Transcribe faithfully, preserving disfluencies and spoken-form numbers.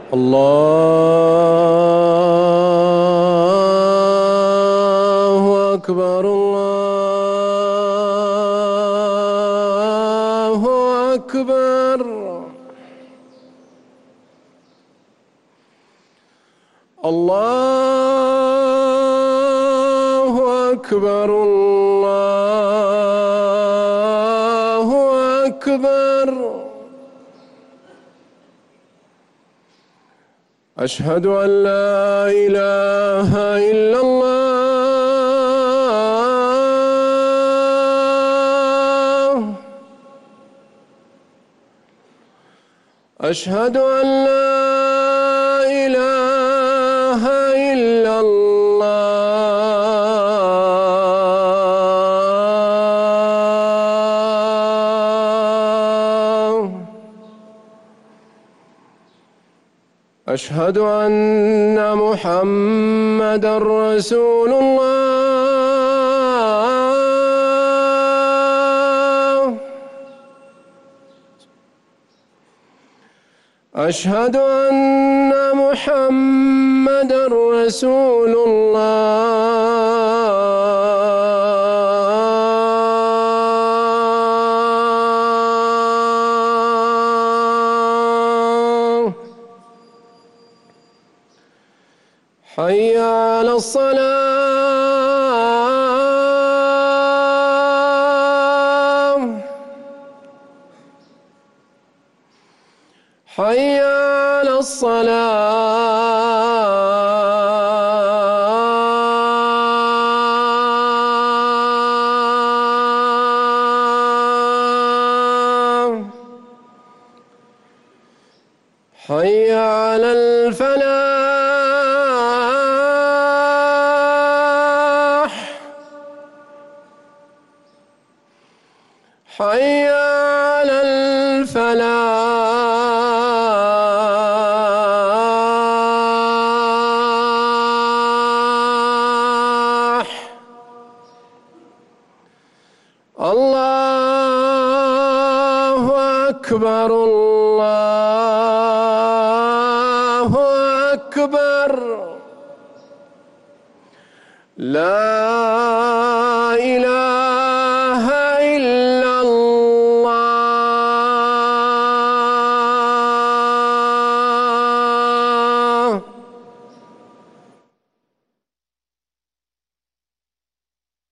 الله أكبر الله أكبر. الله أكبر الله أكبر. أشهد أن لا إله إلا الله. أشهد أن لا إله إلا الله. أشهد أن محمدًا رسول الله. أشهد أن محمدًا رسول الله. حي على الصلاة. حي على الصلاة. حي على الفلاح. حي على الفلاح. الله أكبر الله